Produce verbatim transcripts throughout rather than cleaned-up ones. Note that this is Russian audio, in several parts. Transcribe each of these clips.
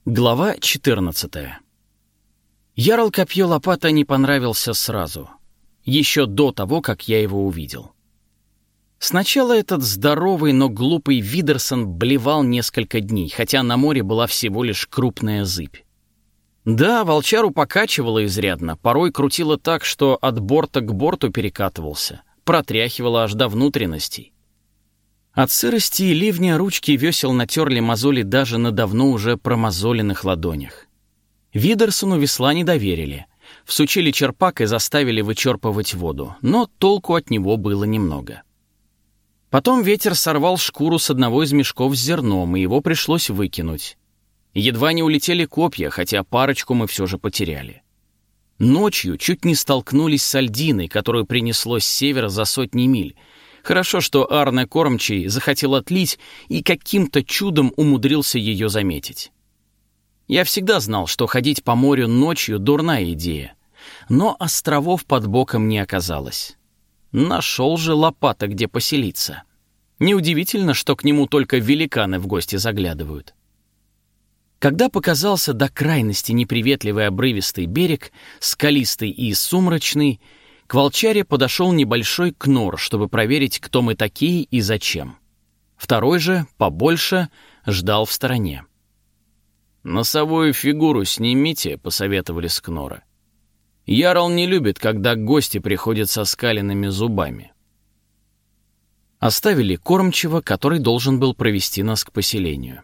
Глава четырнадцатая. Ярл Копье-Лопата не понравился сразу, еще до того, как я его увидел. Сначала этот здоровый, но глупый Видерсон блевал несколько дней, хотя на море была всего лишь крупная зыбь. Да, волчару покачивало изрядно, порой крутило так, что от борта к борту перекатывался, протряхивало аж до внутренностей. От сырости и ливня ручки весел натерли мозоли даже на давно уже промозоленных ладонях. Видерсону весла не доверили. Всучили черпак и заставили вычерпывать воду, но толку от него было немного. Потом ветер сорвал шкуру с одного из мешков с зерном, и его пришлось выкинуть. Едва не улетели копья, хотя парочку мы все же потеряли. Ночью чуть не столкнулись с Альдиной, которую принесло с севера за сотни миль. Хорошо, что Арне Кормчий захотел отлить и каким-то чудом умудрился ее заметить. Я всегда знал, что ходить по морю ночью — дурная идея. Но островов под боком не оказалось. Нашел же Лопата, где поселиться. Неудивительно, что к нему только великаны в гости заглядывают. Когда показался до крайности неприветливый обрывистый берег, скалистый и сумрачный, к волчаре подошел небольшой кнор, чтобы проверить, кто мы такие и зачем. Второй же, побольше, ждал в стороне. «Носовую фигуру снимите», — посоветовали с кнора. «Ярл не любит, когда гости приходят со скаленными зубами». Оставили кормчего, который должен был провести нас к поселению.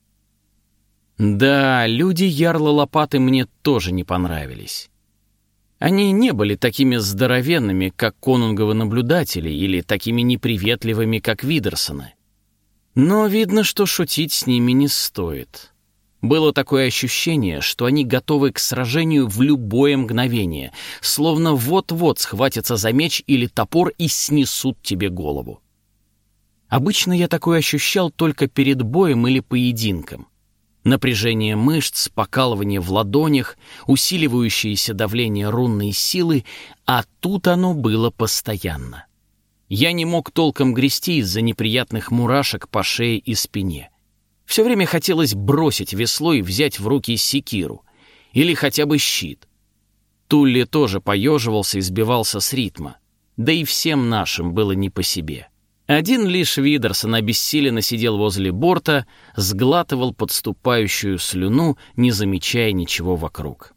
Да, люди ярла Лопаты мне тоже не понравились. Они не были такими здоровенными, как конунговы наблюдатели, или такими неприветливыми, как Видерсоны. Но видно, что шутить с ними не стоит. Было такое ощущение, что они готовы к сражению в любое мгновение, словно вот-вот схватятся за меч или топор и снесут тебе голову. Обычно я такое ощущал только перед боем или поединком. Напряжение мышц, покалывание в ладонях, усиливающееся давление рунной силы, а тут оно было постоянно. Я не мог толком грести из-за неприятных мурашек по шее и спине. Все время хотелось бросить весло и взять в руки секиру. Или хотя бы щит. Тулли тоже поеживался и сбивался с ритма. Да и всем нашим было не по себе. Один лишь Видерсон обессиленно сидел возле борта, сглатывал подступающую слюну, не замечая ничего вокруг.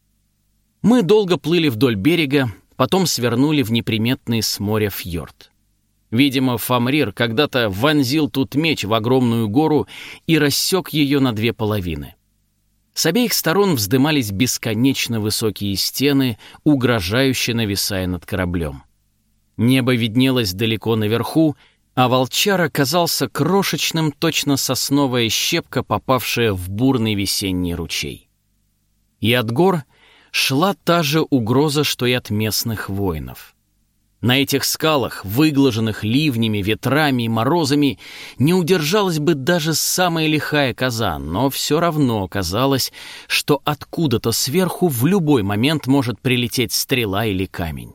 Мы долго плыли вдоль берега, потом свернули в неприметный с моря фьорд. Видимо, Фамрир когда-то вонзил тут меч в огромную гору и рассек ее на две половины. С обеих сторон вздымались бесконечно высокие стены, угрожающе нависая над кораблем. Небо виднелось далеко наверху, а волчар оказался крошечным, точно сосновая щепка, попавшая в бурный весенний ручей. И от гор шла та же угроза, что и от местных воинов. На этих скалах, выглаженных ливнями, ветрами и морозами, не удержалась бы даже самая лихая коза, но все равно казалось, что откуда-то сверху в любой момент может прилететь стрела или камень.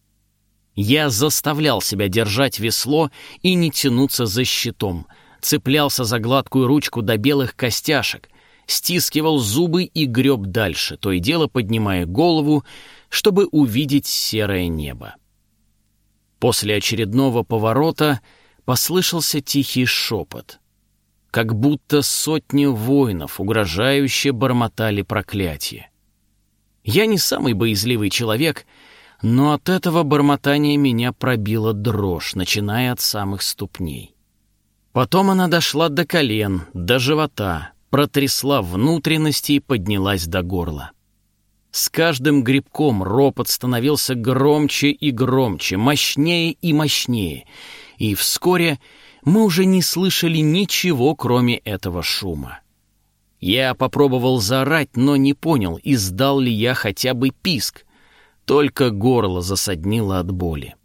Я заставлял себя держать весло и не тянуться за щитом, цеплялся за гладкую ручку до белых костяшек, стискивал зубы и греб дальше, то и дело поднимая голову, чтобы увидеть серое небо. После очередного поворота послышался тихий шепот, как будто сотни воинов угрожающе бормотали проклятие. Я не самый боязливый человек, но от этого бормотания меня пробила дрожь, начиная от самых ступней. Потом она дошла до колен, до живота, протрясла внутренности и поднялась до горла. С каждым грибком ропот становился громче и громче, мощнее и мощнее, и вскоре мы уже не слышали ничего, кроме этого шума. Я попробовал заорать, но не понял, издал ли я хотя бы писк. Только горло засаднило от боли.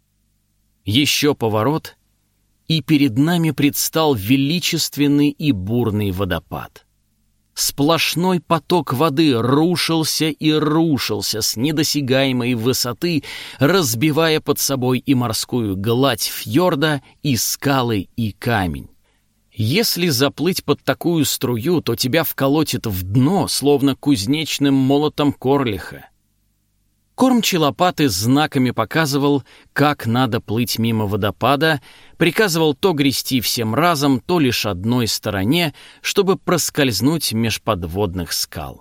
Еще поворот, и перед нами предстал величественный и бурный водопад. Сплошной поток воды рушился и рушился с недосягаемой высоты, разбивая под собой и морскую гладь фьорда, и скалы, и камень. Если заплыть под такую струю, то тебя вколотит в дно, словно кузнечным молотом Корлиха. Кормчий лопаты знаками показывал, как надо плыть мимо водопада, приказывал то грести всем разом, то лишь одной стороне, чтобы проскользнуть меж подводных скал.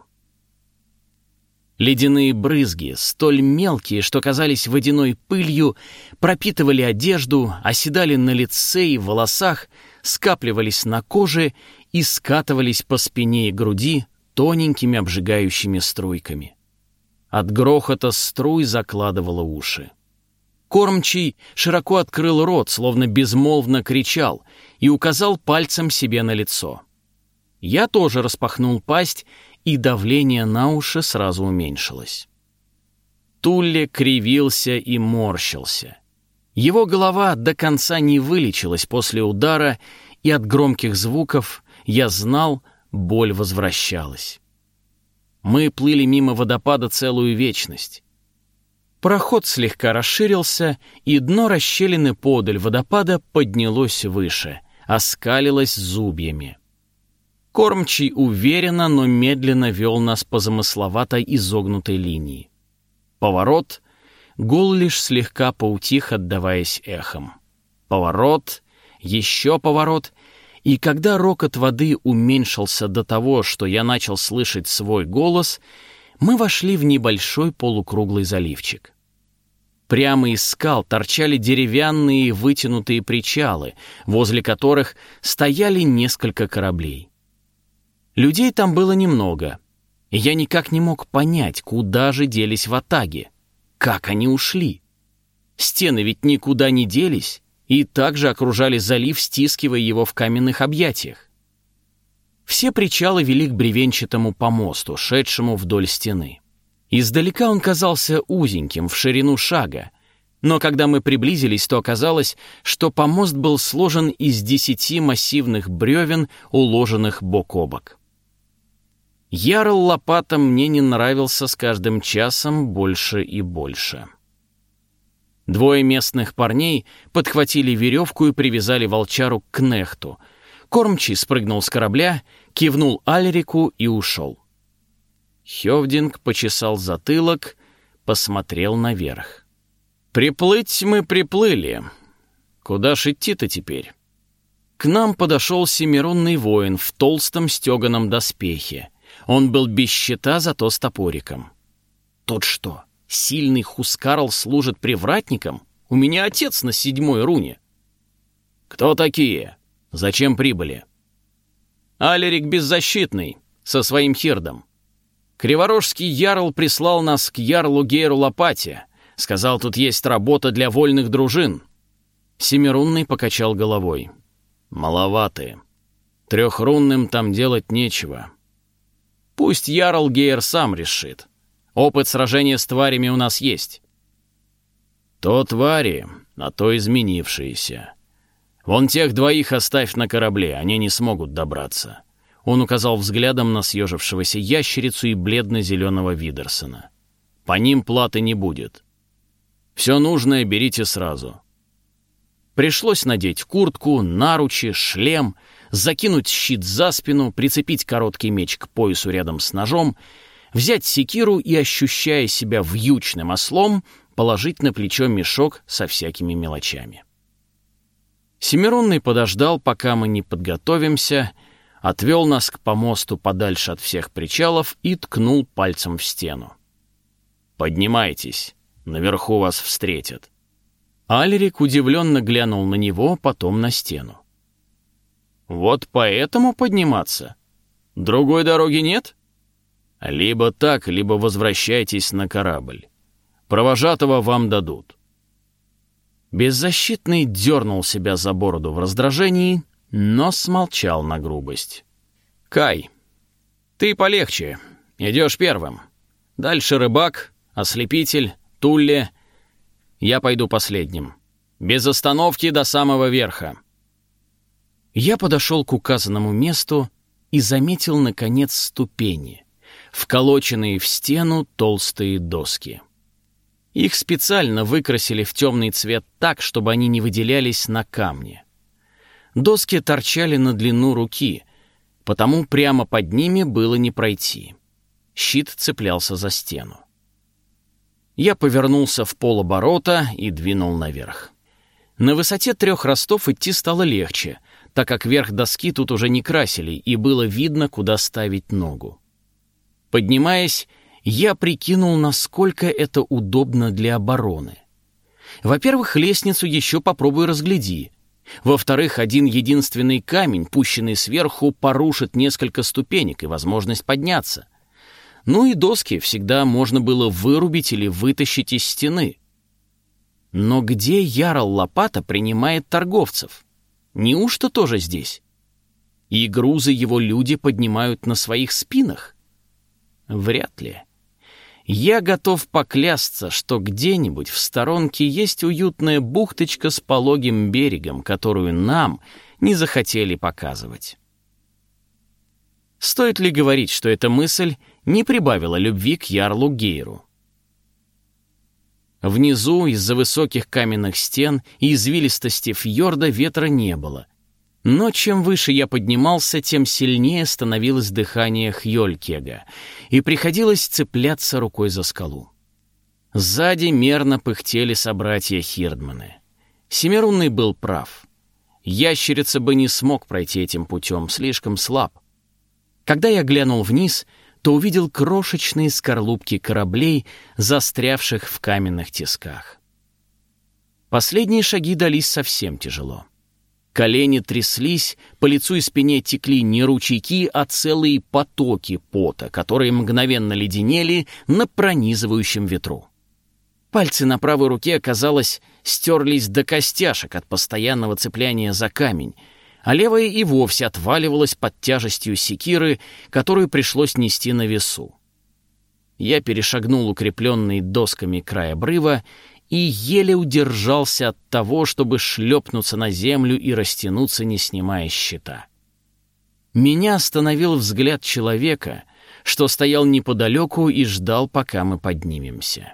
Ледяные брызги, столь мелкие, что казались водяной пылью, пропитывали одежду, оседали на лице и волосах, скапливались на коже и скатывались по спине и груди тоненькими обжигающими струйками. От грохота струй закладывало уши. Кормчий широко открыл рот, словно безмолвно кричал, и указал пальцем себе на лицо. Я тоже распахнул пасть, и давление на уши сразу уменьшилось. Тулле кривился и морщился. Его голова до конца не вылечилась после удара, и от громких звуков, я знал, боль возвращалась. Мы плыли мимо водопада целую вечность. Проход слегка расширился, и дно расщелины подаль водопада поднялось выше, оскалилось зубьями. Кормчий уверенно, но медленно вел нас по замысловатой изогнутой линии. Поворот, гул лишь слегка поутих, отдаваясь эхом. Поворот, еще поворот, и когда рокот воды уменьшился до того, что я начал слышать свой голос, мы вошли в небольшой полукруглый заливчик. Прямо из скал торчали деревянные вытянутые причалы, возле которых стояли несколько кораблей. Людей там было немного, и я никак не мог понять, куда же делись ватаги, как они ушли. Стены ведь никуда не делись, и также окружали залив, стискивая его в каменных объятиях. Все причалы вели к бревенчатому помосту, шедшему вдоль стены. Издалека он казался узеньким, в ширину шага, но когда мы приблизились, то оказалось, что помост был сложен из десяти массивных бревен, уложенных бок о бок. Ярл Лопата мне не нравился с каждым часом больше и больше. Двое местных парней подхватили веревку и привязали волчару к кнехту. Кормчий спрыгнул с корабля, кивнул Алерику и ушел. Хёвдинг почесал затылок, посмотрел наверх. «Приплыть мы приплыли. Куда ж идти-то теперь?» К нам подошел семирунный воин в толстом стеганом доспехе. Он был без щита, зато с топориком. «Тот что, сильный Хускарл служит привратником? У меня отец на седьмой руне». «Кто такие? Зачем прибыли?» «Алерик Беззащитный, со своим хирдом. Криворожский ярл прислал нас к ярлу Гейру Лопате. Сказал, тут есть работа для вольных дружин». Семирунный покачал головой. «Маловаты. Трехрунным там делать нечего. Пусть ярл Гейр сам решит. Опыт сражения с тварями у нас есть». «То твари, а то изменившиеся. Вон тех двоих оставь на корабле, они не смогут добраться». Он указал взглядом на съежившегося ящерицу и бледно-зеленого Видерсона. «По ним платы не будет. Все нужное берите сразу». Пришлось надеть куртку, наручи, шлем, закинуть щит за спину, прицепить короткий меч к поясу рядом с ножом, взять секиру и, ощущая себя вьючным ослом, положить на плечо мешок со всякими мелочами. Семирунный подождал, пока мы не подготовимся, отвел нас к помосту подальше от всех причалов и ткнул пальцем в стену. «Поднимайтесь, наверху вас встретят». Алерик удивленно глянул на него, потом на стену. «Вот поэтому подниматься? Другой дороги нет? Либо так, либо возвращайтесь на корабль. Провожатого вам дадут». Беззащитный дернул себя за бороду в раздражении, но смолчал на грубость. «Кай, ты полегче, идешь первым. Дальше рыбак, ослепитель, Тулле. Я пойду последним. Без остановки до самого верха». Я подошел к указанному месту и заметил, наконец, ступени, вколоченные в стену толстые доски. Их специально выкрасили в темный цвет так, чтобы они не выделялись на камне. Доски торчали на длину руки, потому прямо под ними было не пройти. Щит цеплялся за стену. Я повернулся в полоборота и двинул наверх. На высоте трех ростов идти стало легче, так как верх доски тут уже не красили, и было видно, куда ставить ногу. Поднимаясь, я прикинул, насколько это удобно для обороны. Во-первых, лестницу еще попробуй разгляди. Во-вторых, один единственный камень, пущенный сверху, порушит несколько ступенек и возможность подняться. Ну и доски всегда можно было вырубить или вытащить из стены. Но где Ярл Лопата принимает торговцев? Неужто тоже здесь? И грузы его люди поднимают на своих спинах? Вряд ли. Я готов поклясться, что где-нибудь в сторонке есть уютная бухточка с пологим берегом, которую нам не захотели показывать. Стоит ли говорить, что эта мысль не прибавила любви к ярлу Гейру? Внизу, из-за высоких каменных стен и извилистости фьорда, ветра не было. Но чем выше я поднимался, тем сильнее становилось дыхание Хьёлькега, и приходилось цепляться рукой за скалу. Сзади мерно пыхтели собратья Хирдманы. Семирунный был прав. Ящерица бы не смог пройти этим путем, слишком слаб. Когда я глянул вниз, то увидел крошечные скорлупки кораблей, застрявших в каменных тисках. Последние шаги дались совсем тяжело. Колени тряслись, по лицу и спине текли не ручейки, а целые потоки пота, которые мгновенно леденели на пронизывающем ветру. Пальцы на правой руке, казалось, стерлись до костяшек от постоянного цепляния за камень, а левая и вовсе отваливалась под тяжестью секиры, которую пришлось нести на весу. Я перешагнул укрепленный досками край обрыва и еле удержался от того, чтобы шлепнуться на землю и растянуться, не снимая щита. Меня остановил взгляд человека, что стоял неподалеку и ждал, пока мы поднимемся.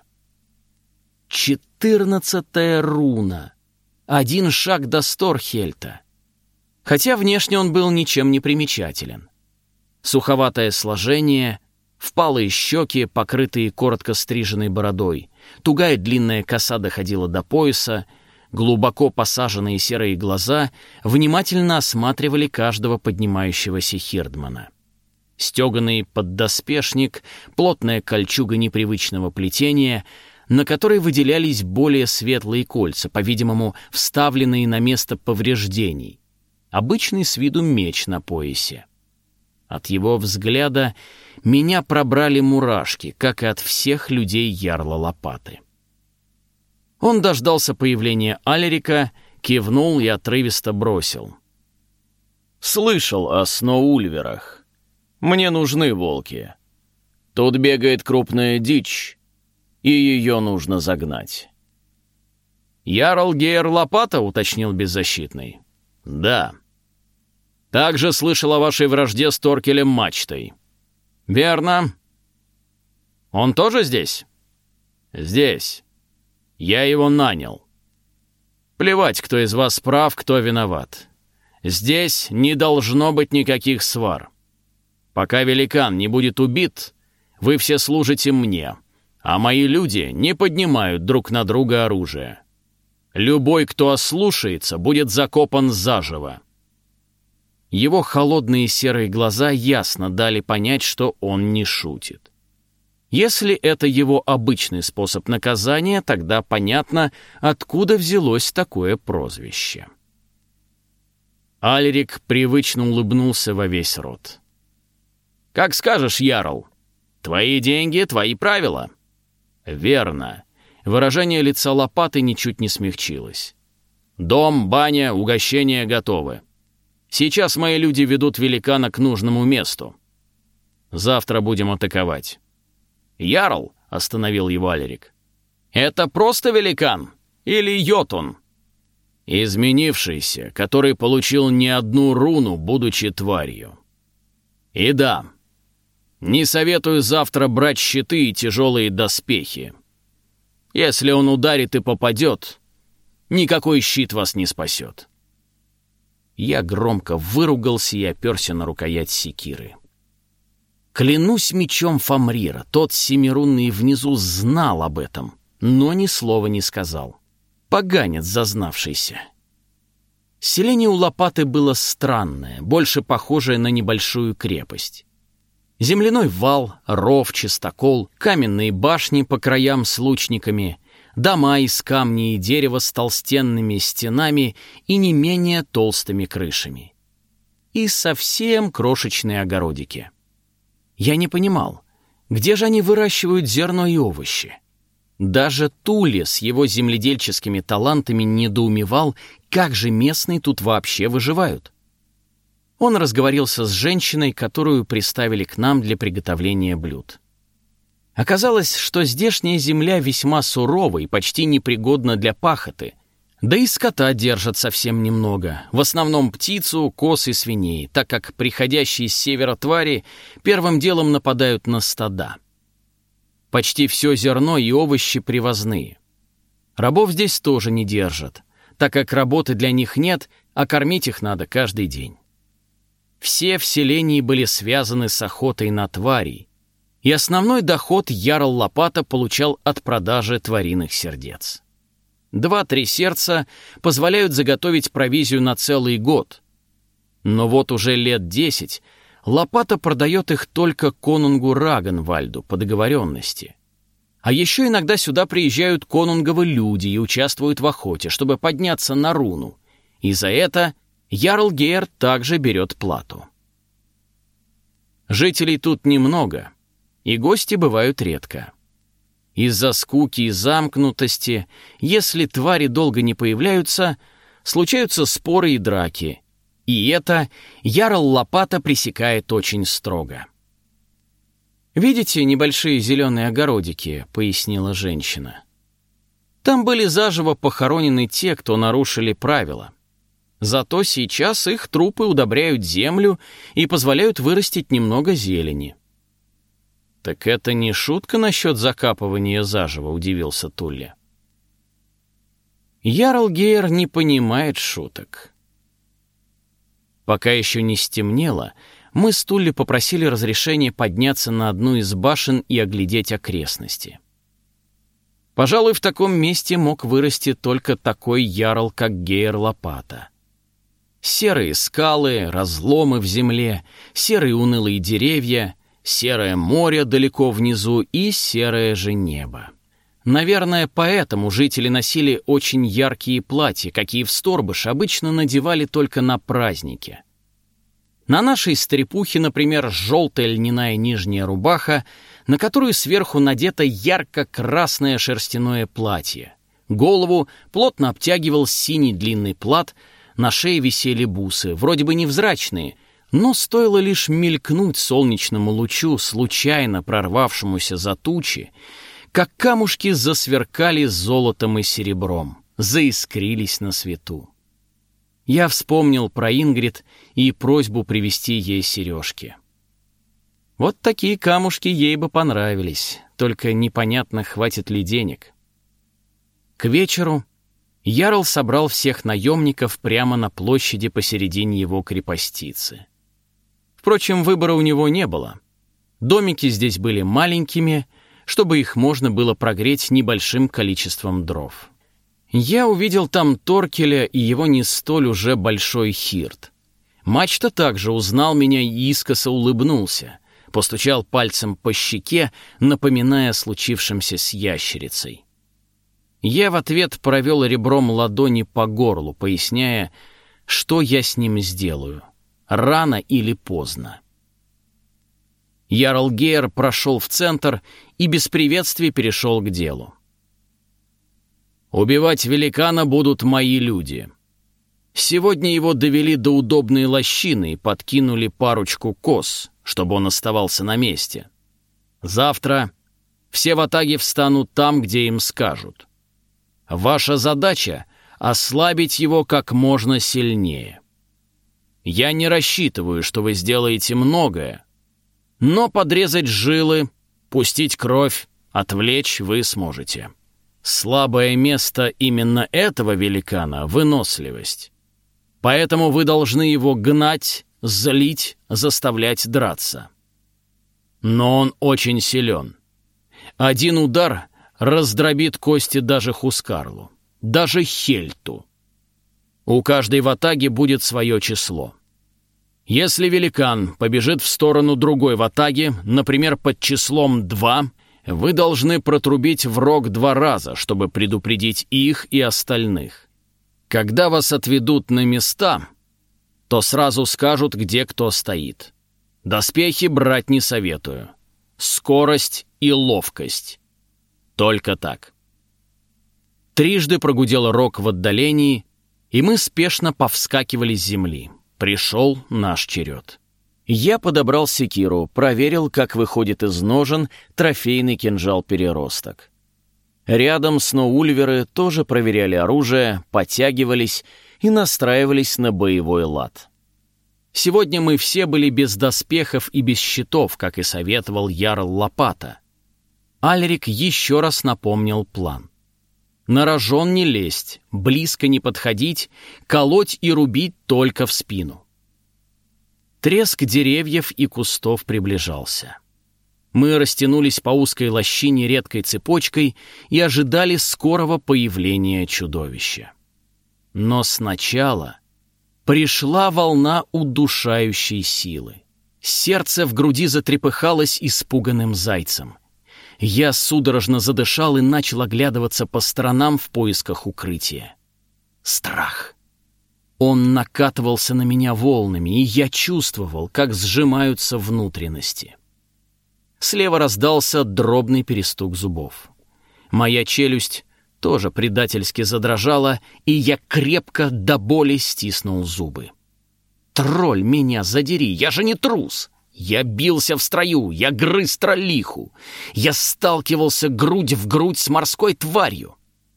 Четырнадцатая руна. Один шаг до Сторхельта. Хотя внешне он был ничем не примечателен. Суховатое сложение, впалые щеки, покрытые коротко стриженной бородой, тугая длинная коса доходила до пояса, глубоко посаженные серые глаза внимательно осматривали каждого поднимающегося Хирдмана. Стеганый поддоспешник, плотная кольчуга непривычного плетения, на которой выделялись более светлые кольца, по-видимому, вставленные на место повреждений, обычный с виду меч на поясе. От его взгляда меня пробрали мурашки, как и от всех людей ярла Лопаты. Он дождался появления Алерика, кивнул и отрывисто бросил: «Слышал о Сноульверах. Мне нужны волки. Тут бегает крупная дичь, и ее нужно загнать». «Ярл Гейр Лопата?» — уточнил беззащитный. «Да. Также слышал о вашей вражде с Торкелем Мачтой». «Верно. Он тоже здесь?» «Здесь. Я его нанял. Плевать, кто из вас прав, кто виноват. Здесь не должно быть никаких свар. Пока великан не будет убит, вы все служите мне, а мои люди не поднимают друг на друга оружие. Любой, кто ослушается, будет закопан заживо». Его холодные серые глаза ясно дали понять, что он не шутит. Если это его обычный способ наказания, тогда понятно, откуда взялось такое прозвище. Алерик привычно улыбнулся во весь рот. «Как скажешь, Ярл. Твои деньги, твои правила». «Верно». Выражение лица Лопаты ничуть не смягчилось. «Дом, баня, угощения готовы. Сейчас мои люди ведут великана к нужному месту. Завтра будем атаковать». «Ярл», — остановил его Алерик, — «это просто великан? Или Йотун?» «Изменившийся, который получил не одну руну, будучи тварью. И да, не советую завтра брать щиты и тяжелые доспехи. Если он ударит и попадет, никакой щит вас не спасет». Я громко выругался и оперся на рукоять секиры. Клянусь мечом Фамрира, тот семирунный внизу знал об этом, но ни слова не сказал. Поганец зазнавшийся. Селение у Лопаты было странное, больше похожее на небольшую крепость. Земляной вал, ров, чистокол, каменные башни по краям с лучниками, дома из камня и дерева с толстенными стенами и не менее толстыми крышами. И совсем крошечные огородики. Я не понимал, где же они выращивают зерно и овощи. Даже Туле с его земледельческими талантами недоумевал, как же местные тут вообще выживают. Он разговорился с женщиной, которую приставили к нам для приготовления блюд. Оказалось, что здешняя земля весьма сурова и почти непригодна для пахоты, да и скота держат совсем немного, в основном птицу, коз и свиней, так как приходящие с севера твари первым делом нападают на стада. Почти все зерно и овощи привозные. Рабов здесь тоже не держат, так как работы для них нет, а кормить их надо каждый день. Все в селении были связаны с охотой на тварей, и основной доход Ярл Лопата получал от продажи твариных сердец. Два-три сердца позволяют заготовить провизию на целый год. Но вот уже лет десять Лопата продает их только конунгу Рагенвальду по договоренности. А еще иногда сюда приезжают конунговы люди и участвуют в охоте, чтобы подняться на руну. И за это Ярл Гейр также берет плату. Жителей тут немного, и гости бывают редко. Из-за скуки и замкнутости, если твари долго не появляются, случаются споры и драки. И это Ярл Лопата пресекает очень строго. «Видите небольшие зеленые огородики?» — пояснила женщина. «Там были заживо похоронены те, кто нарушили правила. Зато сейчас их трупы удобряют землю и позволяют вырастить немного зелени». «Так это не шутка насчет закапывания заживо?» — удивился Тулли. Ярл Гейр не понимает шуток. Пока еще не стемнело, мы с Тулли попросили разрешения подняться на одну из башен и оглядеть окрестности. Пожалуй, в таком месте мог вырасти только такой ярл, как Гейр Лопата. Серые скалы, разломы в земле, серые унылые деревья, серое море далеко внизу и серое же небо. Наверное, поэтому жители носили очень яркие платья, какие в Сторбыш обычно надевали только на праздники. На нашей стрепухе, например, желтая льняная нижняя рубаха, на которую сверху надето ярко-красное шерстяное платье. Голову плотно обтягивал синий длинный плат, на шее висели бусы, вроде бы невзрачные, но стоило лишь мелькнуть солнечному лучу, случайно прорвавшемуся за тучи, как камушки засверкали золотом и серебром, заискрились на свету. Я вспомнил про Ингрид и просьбу привезти ей сережки. Вот такие камушки ей бы понравились, только непонятно, хватит ли денег. К вечеру Ярл собрал всех наемников прямо на площади посередине его крепостицы. Впрочем, выбора у него не было. Домики здесь были маленькими, чтобы их можно было прогреть небольшим количеством дров. Я увидел там Торкеля и его не столь уже большой хирт. Мачта также узнал меня и искоса улыбнулся, постучал пальцем по щеке, напоминая о случившемся с ящерицей. Я в ответ провел ребром ладони по горлу, поясняя, что я с ним сделаю, рано или поздно. Ярл Гейр прошел в центр и без приветствия перешел к делу. «Убивать великана будут мои люди. Сегодня его довели до удобной лощины и подкинули парочку коз, чтобы он оставался на месте. Завтра все ватаги встанут там, где им скажут. Ваша задача — ослабить его как можно сильнее. Я не рассчитываю, что вы сделаете многое, но подрезать жилы, пустить кровь, отвлечь вы сможете. Слабое место именно этого великана — выносливость. Поэтому вы должны его гнать, злить, заставлять драться. Но он очень силен. Один удар раздробит кости даже Хускарлу, даже Хельту. У каждой ватаги будет свое число. Если великан побежит в сторону другой ватаги, например, под числом два, вы должны протрубить в рог два раза, чтобы предупредить их и остальных. Когда вас отведут на места, то сразу скажут, где кто стоит. Доспехи брать не советую. Скорость и ловкость. Только так. Трижды прогудел рог в отдалении, и мы спешно повскакивали с земли. Пришел наш черед. Я подобрал секиру, проверил, как выходит из ножен трофейный кинжал-переросток. Рядом сноульверы тоже проверяли оружие, подтягивались и настраивались на боевой лад. Сегодня мы все были без доспехов и без щитов, как и советовал ярл Лопата. Альрик еще раз напомнил план. На рожон не лезть, близко не подходить, колоть и рубить только в спину. Треск деревьев и кустов приближался. Мы растянулись по узкой лощине редкой цепочкой и ожидали скорого появления чудовища. Но сначала пришла волна удушающей силы. Сердце в груди затрепыхалось испуганным зайцем. Я судорожно задышал и начал оглядываться по сторонам в поисках укрытия. Страх. Он накатывался на меня волнами, и я чувствовал, как сжимаются внутренности. Слева раздался дробный перестук зубов. Моя челюсть тоже предательски задрожала, и я крепко до боли стиснул зубы. «Тролль, меня задери, я же не трус!» Я бился в строю, я грыз троллиху, я сталкивался грудь в грудь с морской тварью.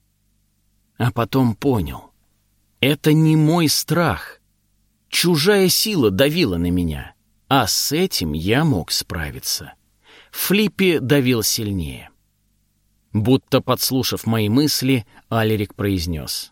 А потом понял, это не мой страх. Чужая сила давила на меня, а с этим я мог справиться. Флиппи давил сильнее. Будто подслушав мои мысли, Алерик произнес: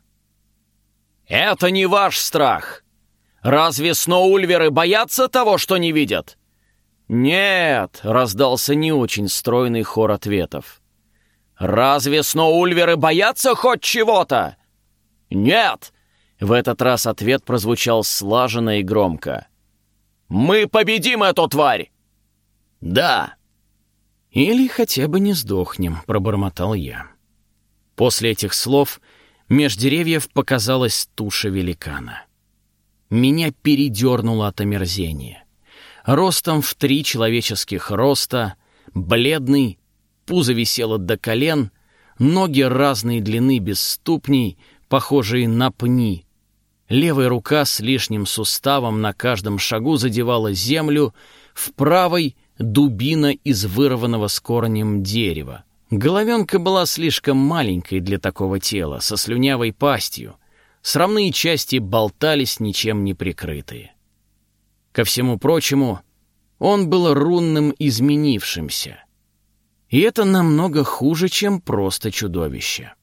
«Это не ваш страх! Разве сноульверы боятся того, что не видят?» «Нет!» — раздался не очень стройный хор ответов. «Разве сноульверы боятся хоть чего-то?» «Нет!» — в этот раз ответ прозвучал слаженно и громко. «Мы победим эту тварь!» «Да!» «Или хотя бы не сдохнем», — пробормотал я. После этих слов меж деревьев показалась туша великана. Меня передернуло от омерзения. Ростом в три человеческих роста, бледный, пузо висело до колен, ноги разной длины без ступней, похожие на пни. Левая рука с лишним суставом на каждом шагу задевала землю, в правой — дубина из вырванного с корнем дерева. Головенка была слишком маленькой для такого тела, со слюнявой пастью. Срамные части болтались, ничем не прикрытые. Ко всему прочему, он был рунным изменившимся. И это намного хуже, чем просто чудовище.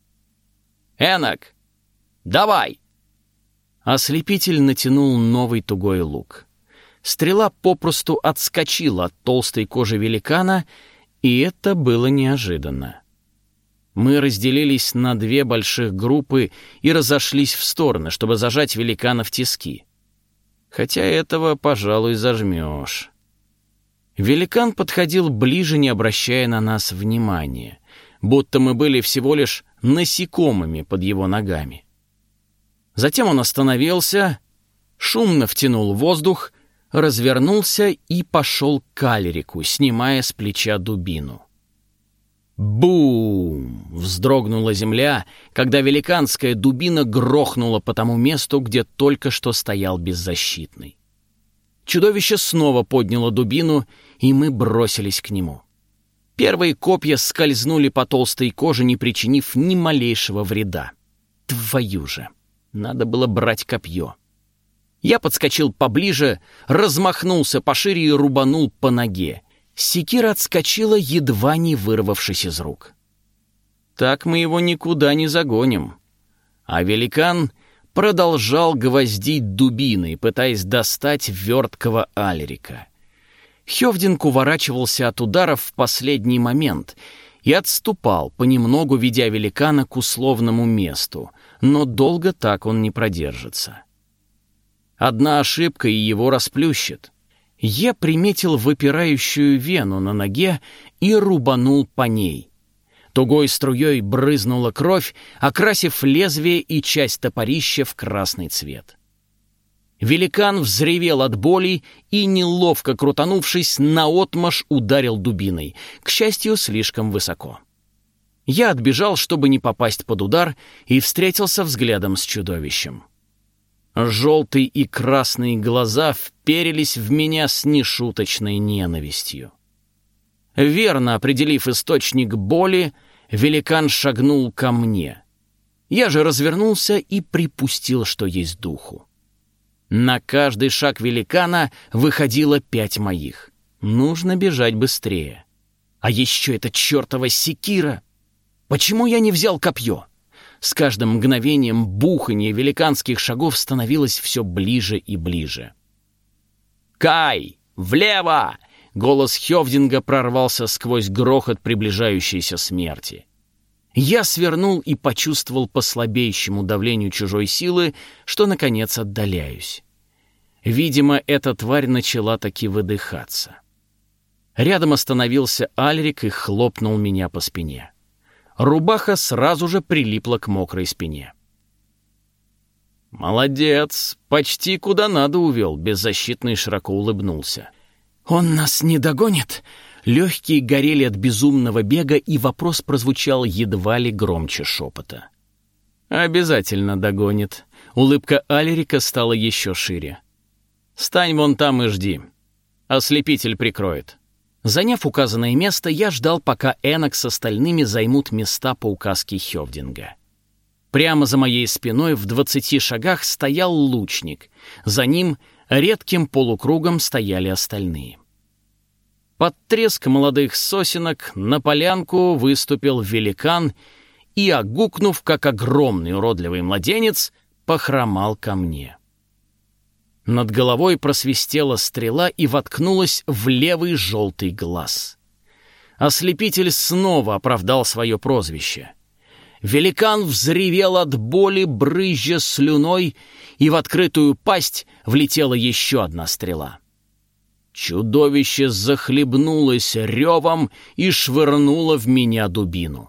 «Энак, давай!» Ослепитель натянул новый тугой лук. Стрела попросту отскочила от толстой кожи великана, и это было неожиданно. Мы разделились на две больших группы и разошлись в стороны, чтобы зажать великана в тиски. Хотя этого, пожалуй, зажмешь. Великан подходил ближе, не обращая на нас внимания, будто мы были всего лишь насекомыми под его ногами. Затем он остановился, шумно втянул воздух, развернулся и пошел к Алерику, снимая с плеча дубину. Бум! Вздрогнула земля, когда великанская дубина грохнула по тому месту, где только что стоял беззащитный. Чудовище снова подняло дубину, и мы бросились к нему. Первые копья скользнули по толстой коже, не причинив ни малейшего вреда. Твою же! Надо было брать копье. Я подскочил поближе, размахнулся пошире и рубанул по ноге. Секира отскочила, едва не вырвавшись из рук. Так мы его никуда не загоним. А великан продолжал гвоздить дубиной, пытаясь достать верткого Алерика. Хёвдинг уворачивался от ударов в последний момент и отступал, понемногу ведя великана к условному месту, но долго так он не продержится. Одна ошибка, и его расплющит. Я приметил выпирающую вену на ноге и рубанул по ней. Тугой струей брызнула кровь, окрасив лезвие и часть топорища в красный цвет. Великан взревел от боли и, неловко крутанувшись, наотмашь ударил дубиной, к счастью, слишком высоко. Я отбежал, чтобы не попасть под удар, и встретился взглядом с чудовищем. Желтые и красные глаза вперились в меня с нешуточной ненавистью. Верно определив источник боли, великан шагнул ко мне. Я же развернулся и припустил, что есть духу. На каждый шаг великана выходило пять моих. Нужно бежать быстрее. А еще эта чертова секира! Почему я не взял копье? С каждым мгновением буханье великанских шагов становилось все ближе и ближе. «Кай! Влево!» Голос Хёвдинга прорвался сквозь грохот приближающейся смерти. Я свернул и почувствовал по слабеющему давлению чужой силы, что, наконец, отдаляюсь. Видимо, эта тварь начала таки выдыхаться. Рядом остановился Альрик и хлопнул меня по спине. Рубаха сразу же прилипла к мокрой спине. «Молодец! Почти куда надо увел!» — беззащитный широко улыбнулся. «Он нас не догонит?» Легкие горели от безумного бега, и вопрос прозвучал едва ли громче шепота. «Обязательно догонит». Улыбка Алерика стала еще шире. «Стань вон там и жди. Ослепитель прикроет». Заняв указанное место, я ждал, пока Энок с остальными займут места по указке Хёвдинга. Прямо за моей спиной в двадцати шагах стоял лучник. За ним редким полукругом стояли остальные. Под треск молодых сосенок на полянку выступил великан и, огукнув, как огромный уродливый младенец, похромал ко мне. Над головой просвистела стрела и воткнулась в левый желтый глаз. Ослепитель снова оправдал свое прозвище. Великан взревел от боли, брызжа слюной, и в открытую пасть влетела еще одна стрела. Чудовище захлебнулось ревом и швырнуло в меня дубину.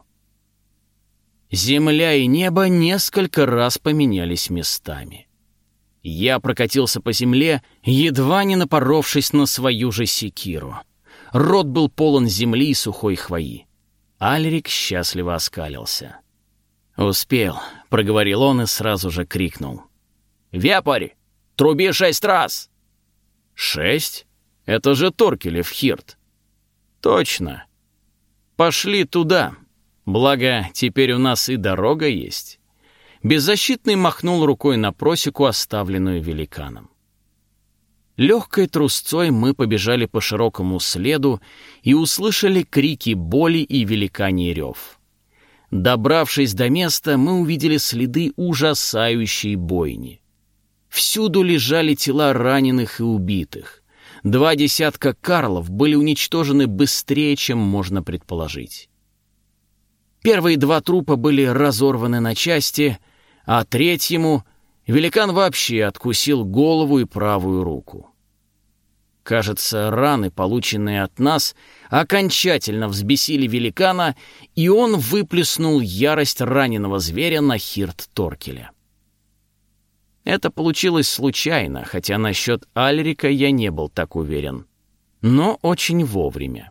Земля и небо несколько раз поменялись местами. Я прокатился по земле, едва не напоровшись на свою же секиру. Рот был полон земли и сухой хвои. Альрик счастливо оскалился. «Успел», — проговорил он и сразу же крикнул. «Вепрь, труби шесть раз!» «Шесть? Это же Торкелев Хирт». «Точно. Пошли туда. Благо, теперь у нас и дорога есть». Беззащитный махнул рукой на просеку, оставленную великаном. Легкой трусцой мы побежали по широкому следу и услышали крики боли и великаний рев. Добравшись до места, мы увидели следы ужасающей бойни. Всюду лежали тела раненых и убитых. Два десятка карлов были уничтожены быстрее, чем можно предположить. Первые два трупа были разорваны на части, а третьему великан вообще откусил голову и правую руку. Кажется, раны, полученные от нас, окончательно взбесили великана, и он выплеснул ярость раненого зверя на Хирт Торкеля. Это получилось случайно, хотя насчет Альрика я не был так уверен, но очень вовремя.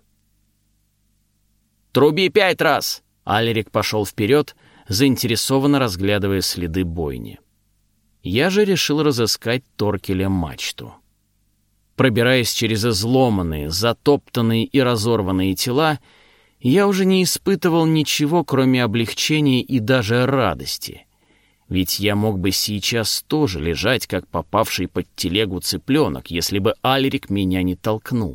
«Труби пять раз!» Альрик пошел вперед, заинтересованно разглядывая следы бойни. Я же решил разыскать Торкеля мачту. Пробираясь через изломанные, затоптанные и разорванные тела, я уже не испытывал ничего, кроме облегчения и даже радости. Ведь я мог бы сейчас тоже лежать, как попавший под телегу цыпленок, если бы Альрик меня не толкнул.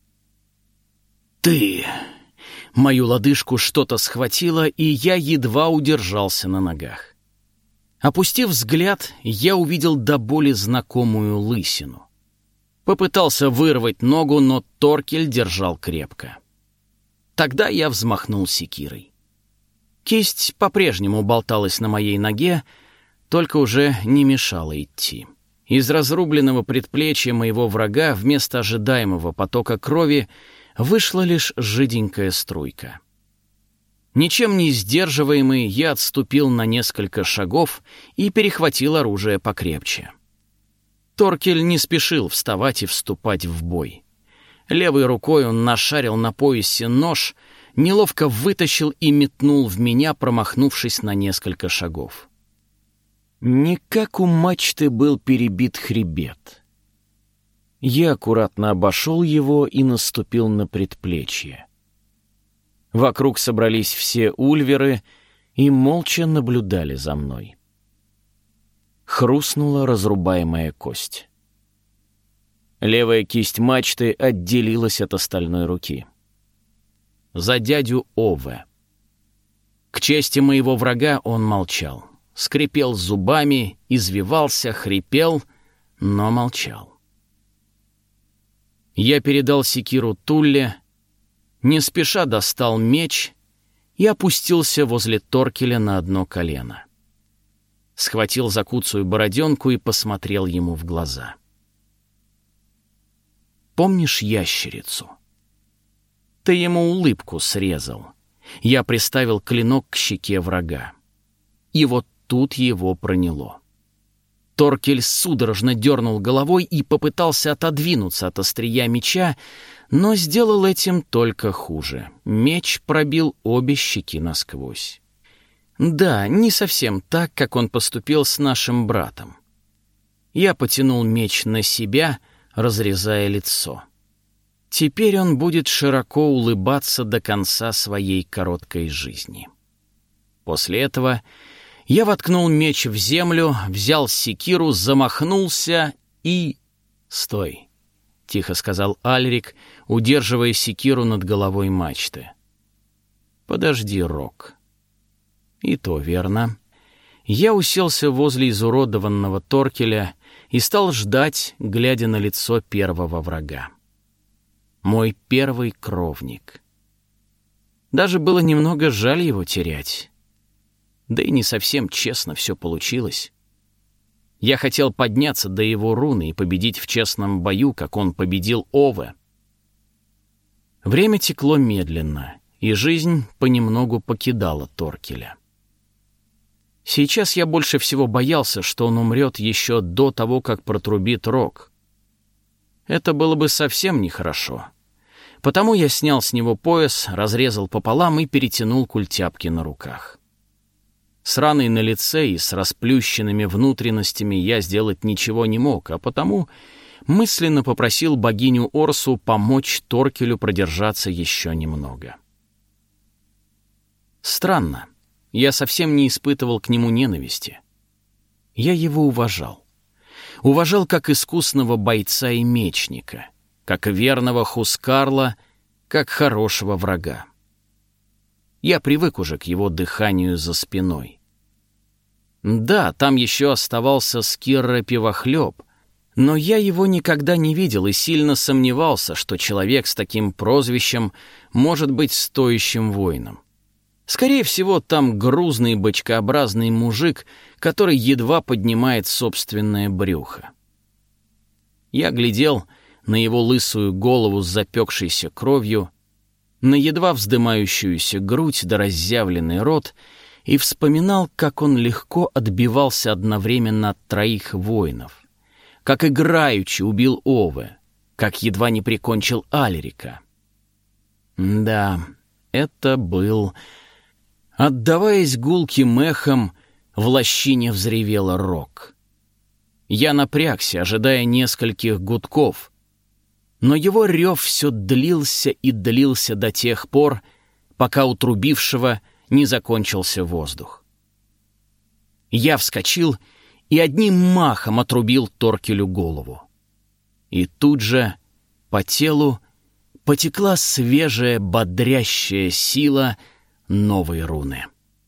«Ты!» Мою лодыжку что-то схватило, и я едва удержался на ногах. Опустив взгляд, я увидел до боли знакомую лысину. Попытался вырвать ногу, но Торкель держал крепко. Тогда я взмахнул секирой. Кисть по-прежнему болталась на моей ноге, только уже не мешала идти. Из разрубленного предплечья моего врага вместо ожидаемого потока крови вышла лишь жиденькая струйка. Ничем не сдерживаемый, я отступил на несколько шагов и перехватил оружие покрепче. Торкель не спешил вставать и вступать в бой. Левой рукой он нашарил на поясе нож, неловко вытащил и метнул в меня, промахнувшись на несколько шагов. Не как у мачты был перебит хребет. Я аккуратно обошел его и наступил на предплечье. Вокруг собрались все ульверы и молча наблюдали за мной. Хрустнула разрубаемая кость. Левая кисть мачты отделилась от остальной руки. За дядю Ове. К чести моего врага он молчал. Скрипел зубами, извивался, хрипел, но молчал. Я передал секиру Тулле, не спеша достал меч и опустился возле Торкеля на одно колено. Схватил за куцую бороденку и посмотрел ему в глаза. «Помнишь ящерицу? Ты ему улыбку срезал. Я приставил клинок к щеке врага. И вот тут его проняло. Торкель судорожно дернул головой и попытался отодвинуться от острия меча, но сделал этим только хуже. Меч пробил обе щеки насквозь. Да, не совсем так, как он поступил с нашим братом. Я потянул меч на себя, разрезая лицо. Теперь он будет широко улыбаться до конца своей короткой жизни. После этого я воткнул меч в землю, взял секиру, замахнулся и... «Стой!» — тихо сказал Альрик, удерживая секиру над головой мачты. «Подожди, Рок». И то верно. Я уселся возле изуродованного Торкеля и стал ждать, глядя на лицо первого врага. Мой первый кровник. Даже было немного жаль его терять. Да и не совсем честно все получилось. Я хотел подняться до его руны и победить в честном бою, как он победил Ове. Время текло медленно, и жизнь понемногу покидала Торкеля. Сейчас я больше всего боялся, что он умрет еще до того, как протрубит рог. Это было бы совсем нехорошо. Потому я снял с него пояс, разрезал пополам и перетянул культяпки на руках. С раной на лице и с расплющенными внутренностями я сделать ничего не мог, а потому мысленно попросил богиню Орсу помочь Торкелю продержаться еще немного. Странно, я совсем не испытывал к нему ненависти. Я его уважал. Уважал как искусного бойца и мечника, как верного Хускарла, как хорошего врага. Я привык уже к его дыханию за спиной. Да, там еще оставался Скирра-пивохлеб, но я его никогда не видел и сильно сомневался, что человек с таким прозвищем может быть стоящим воином. Скорее всего, там грузный бочкообразный мужик, который едва поднимает собственное брюхо. Я глядел на его лысую голову с запекшейся кровью, на едва вздымающуюся грудь да разъявленный рот и вспоминал, как он легко отбивался одновременно от троих воинов, как играючи убил Ове, как едва не прикончил Альрика. Да, это был... Отдаваясь гулким эхом, в лощине взревел рог. Я напрягся, ожидая нескольких гудков, но его рев все длился и длился до тех пор, пока у трубившего не закончился воздух. Я вскочил и одним махом отрубил Торкелю голову. И тут же по телу потекла свежая бодрящая сила новой руны.